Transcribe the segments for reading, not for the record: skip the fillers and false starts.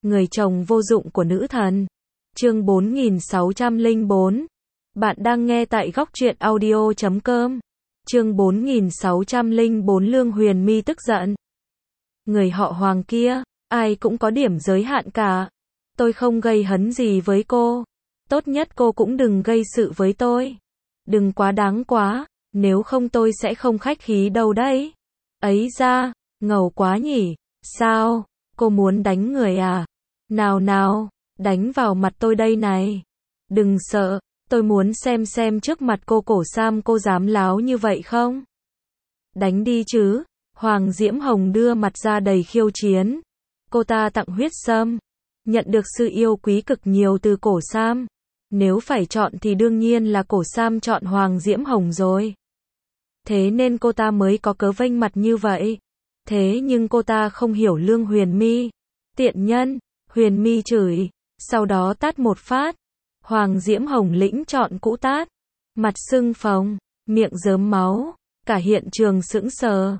Người chồng vô dụng của nữ thần. Chương 4604. Bạn đang nghe tại Góc Truyện Audio.com. Chương 4604. Lương Huyền My tức giận. Người họ Hoàng kia, ai cũng có điểm giới hạn cả. Tôi không gây hấn gì với cô. Tốt nhất cô cũng đừng gây sự với tôi. Đừng quá đáng quá, nếu không tôi sẽ không khách khí đâu đấy. Ấy ra, ngầu quá nhỉ. Sao, cô muốn đánh người à? Nào nào, đánh vào mặt tôi đây này. Đừng sợ, tôi muốn xem trước mặt cô Cổ Sam cô dám láo như vậy không? Đánh đi chứ. Hoàng Diễm Hồng đưa mặt ra đầy khiêu chiến. Cô ta tặng huyết sâm, nhận được sự yêu quý cực nhiều từ Cổ Sam. Nếu phải chọn thì đương nhiên là Cổ Sam chọn Hoàng Diễm Hồng rồi. Thế nên cô ta mới có cớ vênh mặt như vậy. Thế nhưng cô ta không hiểu Lương Huyền My. Tiện nhân, Huyền My chửi, sau đó tát một phát. Hoàng Diễm Hồng lĩnh chọn cũ tát. Mặt sưng phồng, miệng rớm máu, cả hiện trường sững sờ.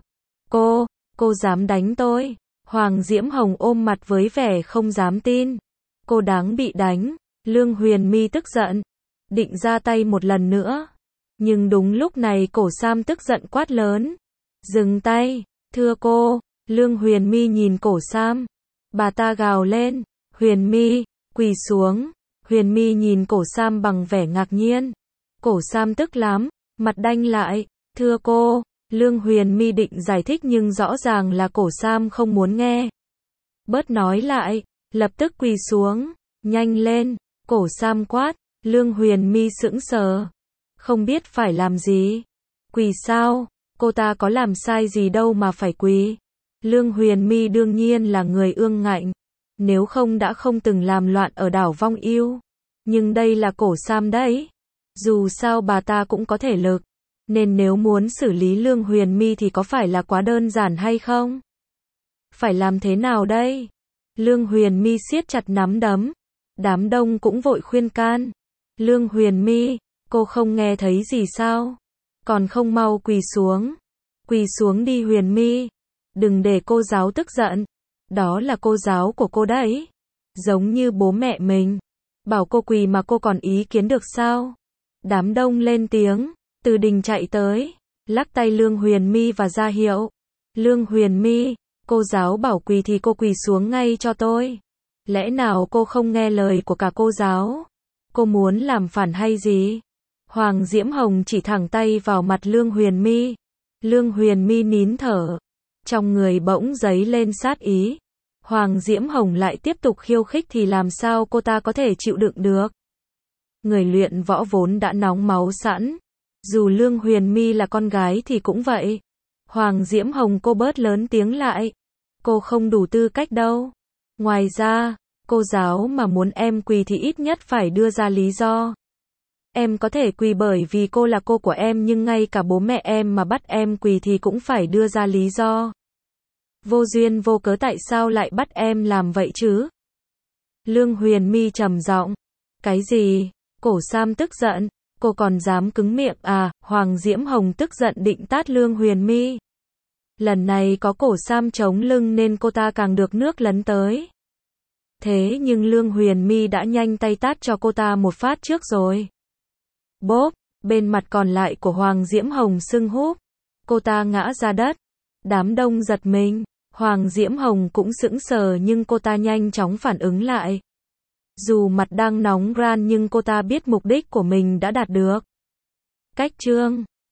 Cô dám đánh tôi? Hoàng Diễm Hồng ôm mặt với vẻ không dám tin. Cô đáng bị đánh. Lương Huyền My tức giận, định ra tay một lần nữa. Nhưng đúng lúc này Cổ Sam tức giận quát lớn. Dừng tay, thưa cô. Lương Huyền My nhìn Cổ Sam. Bà ta gào lên. Huyền My, quỳ xuống. Huyền My nhìn Cổ Sam bằng vẻ ngạc nhiên. Cổ Sam tức lắm, mặt đanh lại. Thưa cô. Lương Huyền My định giải thích nhưng rõ ràng là Cổ Sam không muốn nghe. Bớt nói lại, lập tức quỳ xuống. Nhanh lên. Cổ Sam quát. Lương Huyền My sững sờ, không biết phải làm gì. Quỳ sao? Cô ta có làm sai gì đâu mà phải quỳ. Lương Huyền My đương nhiên là người ương ngạnh, nếu không đã không từng làm loạn ở đảo Vong Yêu. Nhưng đây là Cổ Sam đấy. Dù sao bà ta cũng có thể lực, nên nếu muốn xử lý Lương Huyền My thì có phải là quá đơn giản hay không? Phải làm thế nào đây? Lương Huyền My siết chặt nắm đấm. Đám đông cũng vội khuyên can. Lương Huyền My, cô không nghe thấy gì sao? Còn không mau quỳ xuống. Quỳ xuống đi Huyền My. Đừng để cô giáo tức giận. Đó là cô giáo của cô đấy. Giống như bố mẹ mình. Bảo cô quỳ mà cô còn ý kiến được sao? Đám đông lên tiếng. Từ Đình chạy tới, lắc tay Lương Huyền My và ra hiệu. Lương Huyền My, cô giáo bảo quỳ thì cô quỳ xuống ngay cho tôi. Lẽ nào cô không nghe lời của cả cô giáo? Cô muốn làm phản hay gì? Hoàng Diễm Hồng chỉ thẳng tay vào mặt Lương Huyền My. Lương Huyền My nín thở. Trong người bỗng dấy lên sát ý. Hoàng Diễm Hồng lại tiếp tục khiêu khích thì làm sao cô ta có thể chịu đựng được? Người luyện võ vốn đã nóng máu sẵn. Dù Lương Huyền My là con gái thì cũng vậy. Hoàng Diễm Hồng cô bớt lớn tiếng lại. Cô không đủ tư cách đâu. Ngoài ra, cô giáo mà muốn em quỳ thì ít nhất phải đưa ra lý do. Em có thể quỳ bởi vì cô là cô của em nhưng ngay cả bố mẹ em mà bắt em quỳ thì cũng phải đưa ra lý do. Vô duyên vô cớ tại sao lại bắt em làm vậy chứ? Lương Huyền My trầm giọng. Cái gì? Cổ Sam tức giận. Cô còn dám cứng miệng à? Hoàng Diễm Hồng tức giận định tát Lương Huyền My. Lần này có Cổ Sam chống lưng nên cô ta càng được nước lấn tới. Thế nhưng Lương Huyền My đã nhanh tay tát cho cô ta một phát trước rồi. Bốp, bên mặt còn lại của Hoàng Diễm Hồng sưng húp. Cô ta ngã ra đất. Đám đông giật mình. Hoàng Diễm Hồng cũng sững sờ nhưng cô ta nhanh chóng phản ứng lại. Dù mặt đang nóng ran nhưng cô ta biết mục đích của mình đã đạt được. Cách chương